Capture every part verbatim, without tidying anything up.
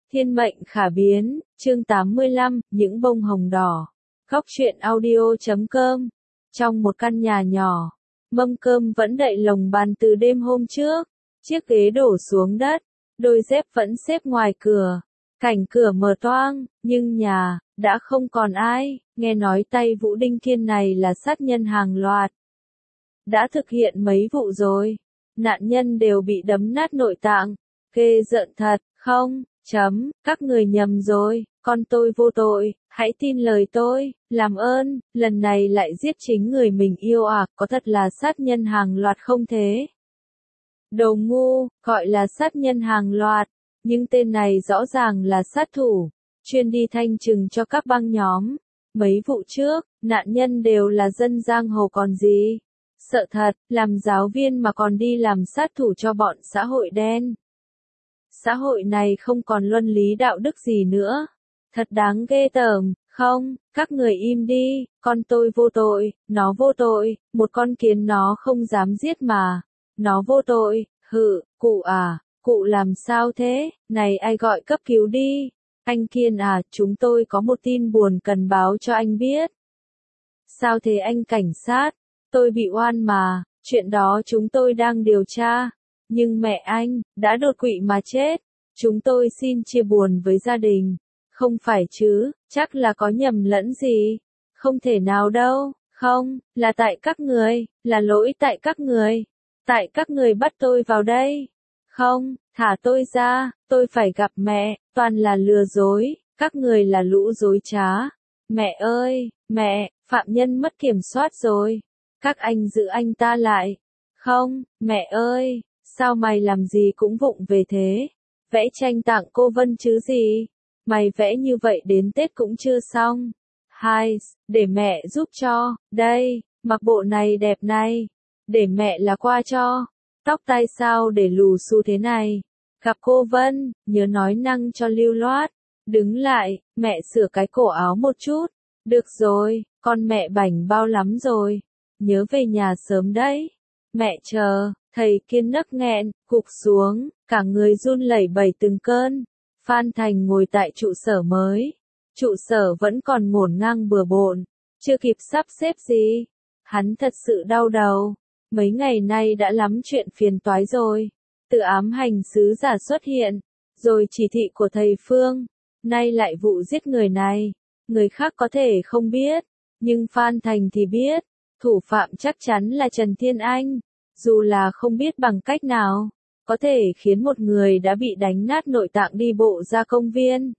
Thiên mệnh khả biến, chương tám mươi lăm, những bông hồng đỏ. Góc truyện audio chấm com. Trong một căn nhà nhỏ, mâm cơm vẫn đậy lồng bàn từ đêm hôm trước. Chiếc ghế đổ xuống đất, đôi dép vẫn xếp ngoài cửa. Cảnh cửa mở toang, nhưng nhà, đã không còn ai. Nghe nói tay Vũ Đinh Thiên này là sát nhân hàng loạt. Đã thực hiện mấy vụ rồi. Nạn nhân đều bị đấm nát nội tạng. Ghê rợn thật, không? Chấm, các người nhầm rồi, con tôi vô tội, hãy tin lời tôi, làm ơn, lần này lại giết chính người mình yêu à, có thật là sát nhân hàng loạt không thế? Đồ ngu, gọi là sát nhân hàng loạt, nhưng tên này rõ ràng là sát thủ, chuyên đi thanh trừng cho các băng nhóm. Mấy vụ trước, nạn nhân đều là dân giang hồ còn gì. Sợ thật, làm giáo viên mà còn đi làm sát thủ cho bọn xã hội đen. Xã hội này không còn luân lý đạo đức gì nữa. Thật đáng ghê tởm, không, các người im đi, con tôi vô tội, nó vô tội, một con kiến nó không dám giết mà. Nó vô tội, hự, cụ à, cụ làm sao thế, này ai gọi cấp cứu đi. Anh Kiên à, chúng tôi có một tin buồn cần báo cho anh biết. Sao thế anh cảnh sát, tôi bị oan mà, chuyện đó chúng tôi đang điều tra. Nhưng mẹ anh, đã đột quỵ mà chết. Chúng tôi xin chia buồn với gia đình. Không phải chứ, chắc là có nhầm lẫn gì. Không thể nào đâu, không, là tại các người, là lỗi tại các người. Tại các người bắt tôi vào đây. Không, thả tôi ra, tôi phải gặp mẹ, toàn là lừa dối, các người là lũ dối trá. Mẹ ơi, mẹ, phạm nhân mất kiểm soát rồi. Các anh giữ anh ta lại. Không, mẹ ơi. Sao mày làm gì cũng vụng về thế? Vẽ tranh tặng cô Vân chứ gì? Mày vẽ như vậy đến Tết cũng chưa xong. Hai, để mẹ giúp cho, đây, mặc bộ này đẹp này. Để mẹ là qua cho. Tóc tai sao để lù xù thế này? Gặp cô Vân, nhớ nói năng cho lưu loát. Đứng lại, mẹ sửa cái cổ áo một chút. Được rồi, con mẹ bảnh bao lắm rồi. Nhớ về nhà sớm đấy. Mẹ chờ. Thầy Kiên nấc nghẹn, gục xuống, cả người run lẩy bẩy từng cơn. Phan Thành ngồi tại trụ sở mới. Trụ sở vẫn còn ngổn ngang bừa bộn, chưa kịp sắp xếp gì. Hắn thật sự đau đầu. Mấy ngày nay đã lắm chuyện phiền toái rồi. Từ ám hành sứ giả xuất hiện, rồi chỉ thị của thầy Phương. Nay lại vụ giết người này. Người khác có thể không biết, nhưng Phan Thành thì biết. Thủ phạm chắc chắn là Trần Thiên Anh. Dù là không biết bằng cách nào, có thể khiến một người đã bị đánh nát nội tạng đi bộ ra công viên.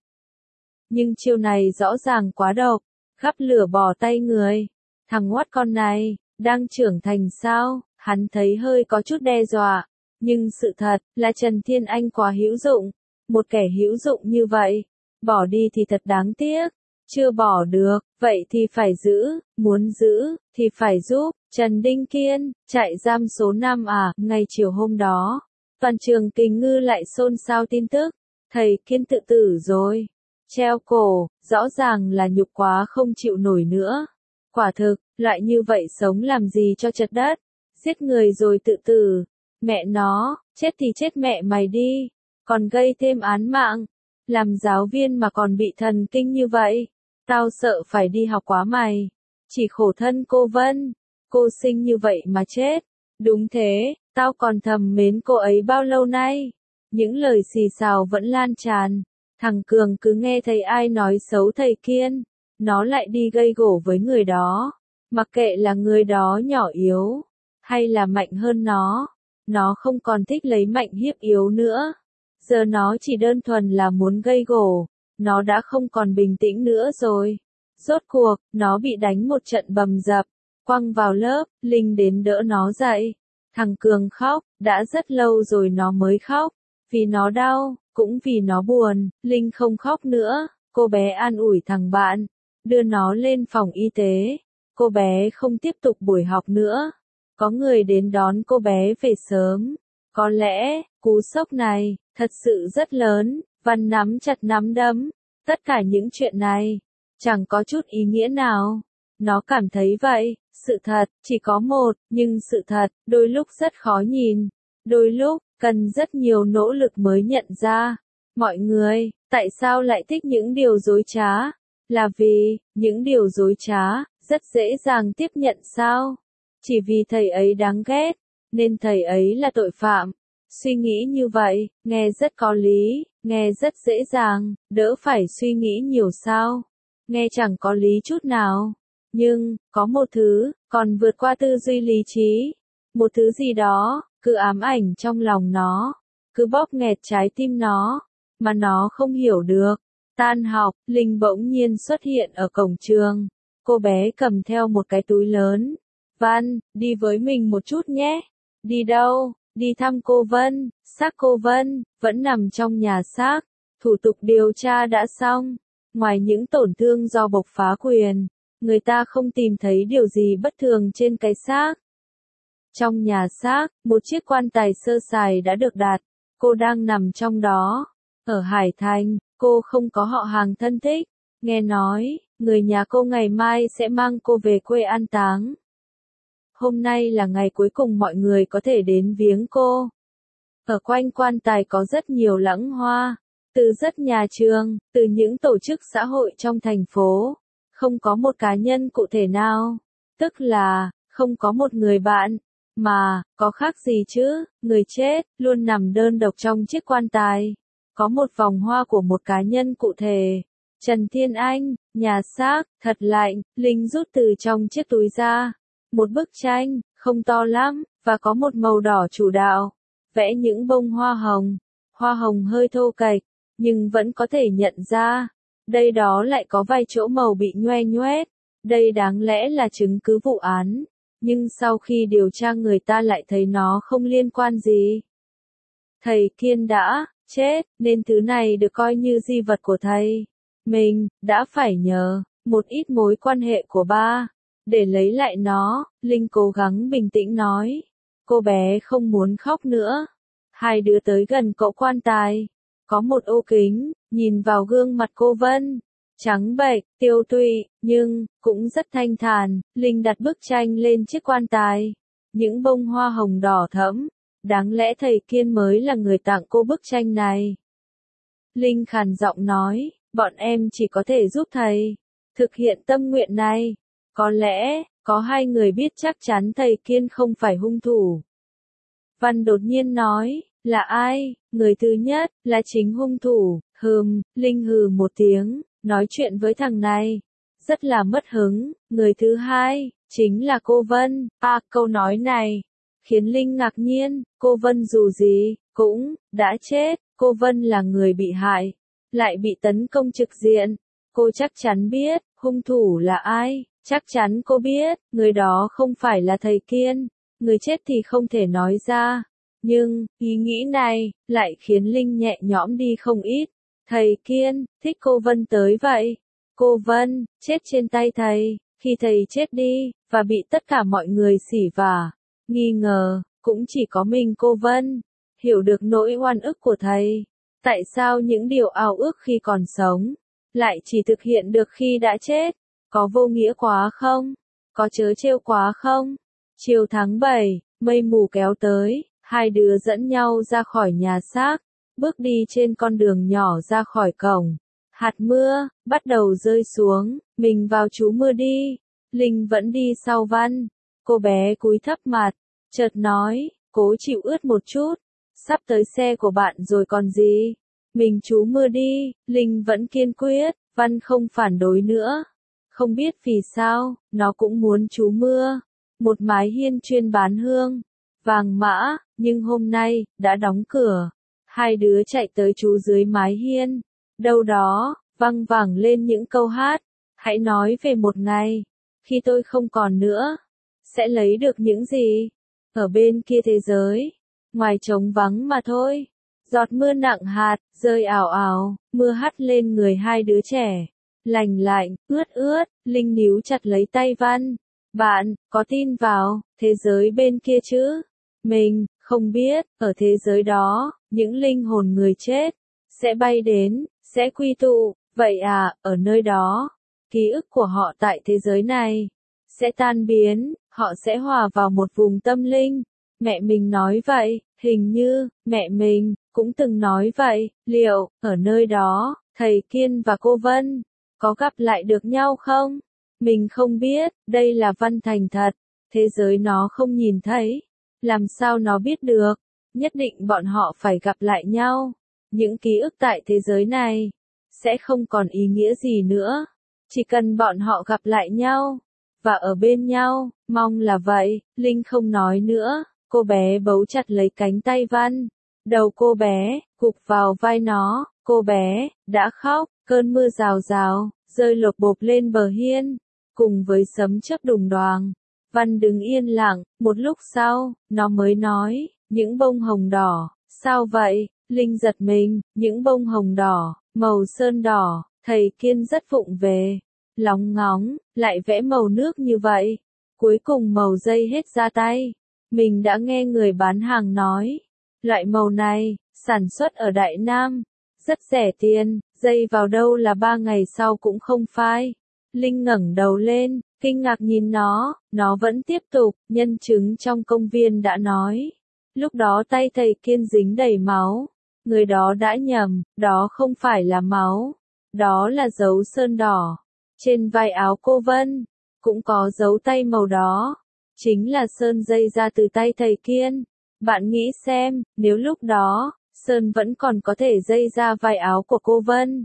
Nhưng chiêu này rõ ràng quá độc, gắp lửa bỏ tay người. Thằng ngoắt con này, đang trưởng thành sao, hắn thấy hơi có chút đe dọa. Nhưng sự thật là Trần Thiên Anh quá hữu dụng. Một kẻ hữu dụng như vậy, bỏ đi thì thật đáng tiếc. Chưa bỏ được, vậy thì phải giữ, muốn giữ, thì phải giúp. Trần Đinh Kiên, trại giam số năm à, ngày chiều hôm đó, toàn trường Kình Ngư lại xôn xao tin tức, thầy Kiên tự tử rồi, treo cổ, rõ ràng là nhục quá không chịu nổi nữa. Quả thực, loại như vậy sống làm gì cho chật đất, giết người rồi tự tử, mẹ nó, chết thì chết mẹ mày đi, còn gây thêm án mạng, làm giáo viên mà còn bị thần kinh như vậy, tao sợ phải đi học quá mày, chỉ khổ thân cô Vân. Cô sinh như vậy mà chết. Đúng thế, tao còn thầm mến cô ấy bao lâu nay. Những lời xì xào vẫn lan tràn. Thằng Cường cứ nghe thấy ai nói xấu thầy Kiên, nó lại đi gây gổ với người đó. Mặc kệ là người đó nhỏ yếu, hay là mạnh hơn nó, nó không còn thích lấy mạnh hiếp yếu nữa. Giờ nó chỉ đơn thuần là muốn gây gổ, nó đã không còn bình tĩnh nữa rồi. Rốt cuộc, nó bị đánh một trận bầm dập. Quăng vào lớp, Linh đến đỡ nó dậy. Thằng Cường khóc, đã rất lâu rồi nó mới khóc. Vì nó đau, cũng vì nó buồn, Linh không khóc nữa. Cô bé an ủi thằng bạn, đưa nó lên phòng y tế. Cô bé không tiếp tục buổi học nữa. Có người đến đón cô bé về sớm. Có lẽ, cú sốc này, thật sự rất lớn. Văn nắm chặt nắm đấm. Tất cả những chuyện này, chẳng có chút ý nghĩa nào. Nó cảm thấy vậy, sự thật, chỉ có một, nhưng sự thật, đôi lúc rất khó nhìn. Đôi lúc, cần rất nhiều nỗ lực mới nhận ra. Mọi người, tại sao lại thích những điều dối trá? Là vì, những điều dối trá, rất dễ dàng tiếp nhận sao? Chỉ vì thầy ấy đáng ghét, nên thầy ấy là tội phạm. Suy nghĩ như vậy, nghe rất có lý, nghe rất dễ dàng, đỡ phải suy nghĩ nhiều sao? Nghe chẳng có lý chút nào. Nhưng, có một thứ, còn vượt qua tư duy lý trí. Một thứ gì đó, cứ ám ảnh trong lòng nó, cứ bóp nghẹt trái tim nó, mà nó không hiểu được. Tan học, Linh bỗng nhiên xuất hiện ở cổng trường. Cô bé cầm theo một cái túi lớn. Văn, đi với mình một chút nhé. Đi đâu? Đi thăm cô Vân. Xác cô Vân vẫn nằm trong nhà xác. Thủ tục điều tra đã xong. Ngoài những tổn thương do bộc phá quyền, người ta không tìm thấy điều gì bất thường trên cái xác. Trong nhà xác, một chiếc quan tài sơ sài đã được đặt. Cô đang nằm trong đó. Ở Hải Thành, cô không có họ hàng thân thích. Nghe nói, người nhà cô ngày mai sẽ mang cô về quê an táng. Hôm nay là ngày cuối cùng mọi người có thể đến viếng cô. Ở quanh quan tài có rất nhiều lẵng hoa. Từ rất nhà trường, từ những tổ chức xã hội trong thành phố. Không có một cá nhân cụ thể nào. Tức là, không có một người bạn. Mà, có khác gì chứ, người chết, luôn nằm đơn độc trong chiếc quan tài. Có một vòng hoa của một cá nhân cụ thể. Trần Thiên Anh, nhà xác, thật lạnh, Linh rút từ trong chiếc túi ra. Một bức tranh, không to lắm, và có một màu đỏ chủ đạo. Vẽ những bông hoa hồng. Hoa hồng hơi thô kệch, nhưng vẫn có thể nhận ra. Đây đó lại có vài chỗ màu bị nhoe nhoét. Đây đáng lẽ là chứng cứ vụ án. Nhưng sau khi điều tra người ta lại thấy nó không liên quan gì. Thầy Kiên đã chết, nên thứ này được coi như di vật của thầy. Mình đã phải nhờ một ít mối quan hệ của ba để lấy lại nó. Linh cố gắng bình tĩnh nói. Cô bé không muốn khóc nữa. Hai đứa tới gần cậu quan tài. Có một ô kính, nhìn vào gương mặt cô Vân. Trắng bệch, tiêu tụy, nhưng cũng rất thanh thản. Linh đặt bức tranh lên chiếc quan tài. Những bông hoa hồng đỏ thẫm. Đáng lẽ thầy Kiên mới là người tặng cô bức tranh này. Linh khàn giọng nói, bọn em chỉ có thể giúp thầy thực hiện tâm nguyện này. Có lẽ, có hai người biết chắc chắn thầy Kiên không phải hung thủ. Văn đột nhiên nói, là ai? Người thứ nhất, là chính hung thủ. Hừm, Linh hừ một tiếng, nói chuyện với thằng này. Rất là mất hứng. Người thứ hai, chính là cô Vân. À, câu nói này khiến Linh ngạc nhiên. Cô Vân dù gì, cũng đã chết. Cô Vân là người bị hại, lại bị tấn công trực diện. Cô chắc chắn biết, hung thủ là ai. Chắc chắn cô biết, người đó không phải là thầy Kiên. Người chết thì không thể nói ra. Nhưng, ý nghĩ này, lại khiến Linh nhẹ nhõm đi không ít. Thầy Kiên, thích cô Vân tới vậy. Cô Vân, chết trên tay thầy, khi thầy chết đi, và bị tất cả mọi người xỉ vả, nghi ngờ, cũng chỉ có mình cô Vân hiểu được nỗi oan ức của thầy. Tại sao những điều ao ước khi còn sống, lại chỉ thực hiện được khi đã chết? Có vô nghĩa quá không? Có trớ trêu quá không? Chiều tháng bảy, mây mù kéo tới, hai đứa dẫn nhau ra khỏi nhà xác, bước đi trên con đường nhỏ ra khỏi cổng. Hạt mưa, bắt đầu rơi xuống, mình vào trú mưa đi. Linh vẫn đi sau Văn. Cô bé cúi thấp mặt, chợt nói, cố chịu ướt một chút. Sắp tới xe của bạn rồi còn gì. Mình trú mưa đi. Linh vẫn kiên quyết. Văn không phản đối nữa. Không biết vì sao, nó cũng muốn trú mưa. Một mái hiên chuyên bán hương vàng mã, nhưng hôm nay đã đóng cửa. Hai đứa chạy tới trú dưới mái hiên. Đâu đó văng vẳng lên những câu hát. Hãy nói về một ngày khi tôi không còn nữa, sẽ lấy được những gì ở bên kia thế giới, ngoài trống vắng mà thôi. Giọt mưa nặng hạt rơi ảo ảo, mưa hắt lên người hai đứa trẻ, lành lạnh, ướt ướt. Linh níu chặt lấy tay Văn. Bạn có tin vào thế giới bên kia chứ? Mình không biết, ở thế giới đó, những linh hồn người chết sẽ bay đến, sẽ quy tụ. Vậy à, ở nơi đó, ký ức của họ tại thế giới này sẽ tan biến, họ sẽ hòa vào một vùng tâm linh. Mẹ mình nói vậy, hình như mẹ mình cũng từng nói vậy, liệu, ở nơi đó, thầy Kiên và cô Vân, có gặp lại được nhau không? Mình không biết, đây là Văn thành thật, thế giới nó không nhìn thấy, làm sao nó biết được, nhất định bọn họ phải gặp lại nhau, những ký ức tại thế giới này, sẽ không còn ý nghĩa gì nữa, chỉ cần bọn họ gặp lại nhau, và ở bên nhau, mong là vậy, Linh không nói nữa, cô bé bấu chặt lấy cánh tay Văn, đầu cô bé, gục vào vai nó, cô bé, đã khóc, cơn mưa rào rào, rơi lộp bộp lên bờ hiên, cùng với sấm chớp đùng đoàng. Văn đứng yên lặng, một lúc sau, nó mới nói, những bông hồng đỏ, sao vậy? Linh giật mình, những bông hồng đỏ, màu sơn đỏ, thầy Kiên rất vụng về, lóng ngóng, lại vẽ màu nước như vậy, cuối cùng màu dây hết ra tay. Mình đã nghe người bán hàng nói, loại màu này, sản xuất ở Đại Nam, rất rẻ tiền, dây vào đâu là ba ngày sau cũng không phai. Linh ngẩng đầu lên, kinh ngạc nhìn nó, nó vẫn tiếp tục, nhân chứng trong công viên đã nói. Lúc đó tay thầy Kiên dính đầy máu, người đó đã nhầm, đó không phải là máu, đó là dấu sơn đỏ. Trên vai áo cô Vân, cũng có dấu tay màu đó, chính là sơn dây ra từ tay thầy Kiên. Bạn nghĩ xem, nếu lúc đó, sơn vẫn còn có thể dây ra vai áo của cô Vân.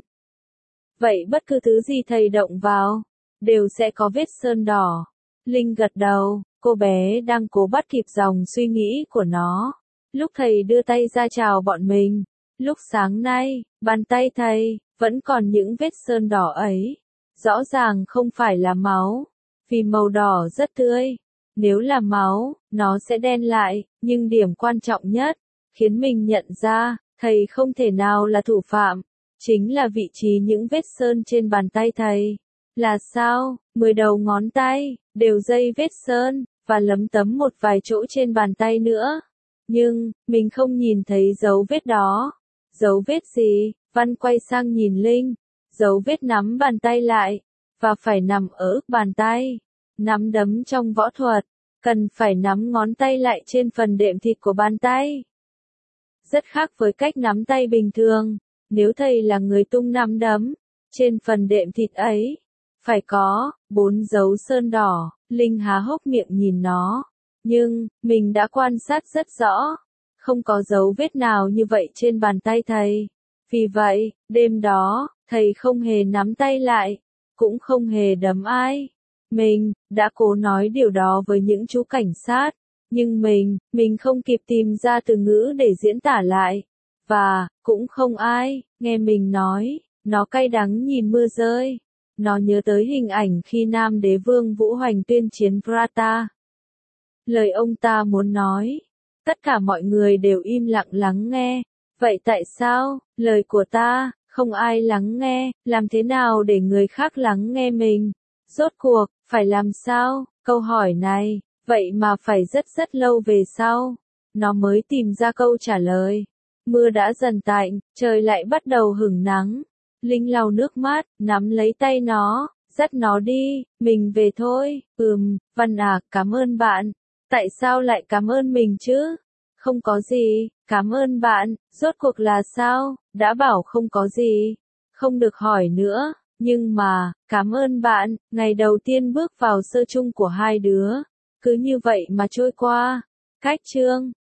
Vậy bất cứ thứ gì thầy động vào, đều sẽ có vết sơn đỏ. Linh gật đầu, cô bé đang cố bắt kịp dòng suy nghĩ của nó. Lúc thầy đưa tay ra chào bọn mình, lúc sáng nay, bàn tay thầy, vẫn còn những vết sơn đỏ ấy. Rõ ràng không phải là máu, vì màu đỏ rất tươi. Nếu là máu, nó sẽ đen lại, nhưng điểm quan trọng nhất, khiến mình nhận ra, thầy không thể nào là thủ phạm, chính là vị trí những vết sơn trên bàn tay thầy. Là sao, mười đầu ngón tay, đều dây vết sơn, và lấm tấm một vài chỗ trên bàn tay nữa. Nhưng, mình không nhìn thấy dấu vết đó. Dấu vết gì? Văn quay sang nhìn Linh. Dấu vết nắm bàn tay lại, và phải nằm ở ức bàn tay. Nắm đấm trong võ thuật, cần phải nắm ngón tay lại trên phần đệm thịt của bàn tay. Rất khác với cách nắm tay bình thường, nếu thầy là người tung nắm đấm, trên phần đệm thịt ấy, phải có, bốn dấu sơn đỏ. Linh há hốc miệng nhìn nó, nhưng, mình đã quan sát rất rõ, không có dấu vết nào như vậy trên bàn tay thầy. Vì vậy, đêm đó, thầy không hề nắm tay lại, cũng không hề đấm ai. Mình, đã cố nói điều đó với những chú cảnh sát, nhưng mình, mình không kịp tìm ra từ ngữ để diễn tả lại. Và, cũng không ai, nghe mình nói, nó cay đắng nhìn mưa rơi. Nó nhớ tới hình ảnh khi Nam Đế Vương Vũ Hoành tuyên chiến Prata. Lời ông ta muốn nói, tất cả mọi người đều im lặng lắng nghe. Vậy tại sao, lời của ta, không ai lắng nghe, làm thế nào để người khác lắng nghe mình? Rốt cuộc, phải làm sao? Câu hỏi này, vậy mà phải rất rất lâu về sau, nó mới tìm ra câu trả lời. Mưa đã dần tạnh, trời lại bắt đầu hửng nắng. Linh lau nước mắt, nắm lấy tay nó, dắt nó đi, mình về thôi. Ừm, Văn à, cảm ơn bạn. Tại sao lại cảm ơn mình chứ? Không có gì, cảm ơn bạn, rốt cuộc là sao? Đã bảo không có gì, không được hỏi nữa, nhưng mà, cảm ơn bạn, ngày đầu tiên bước vào sơ chung của hai đứa, cứ như vậy mà trôi qua. Cách chương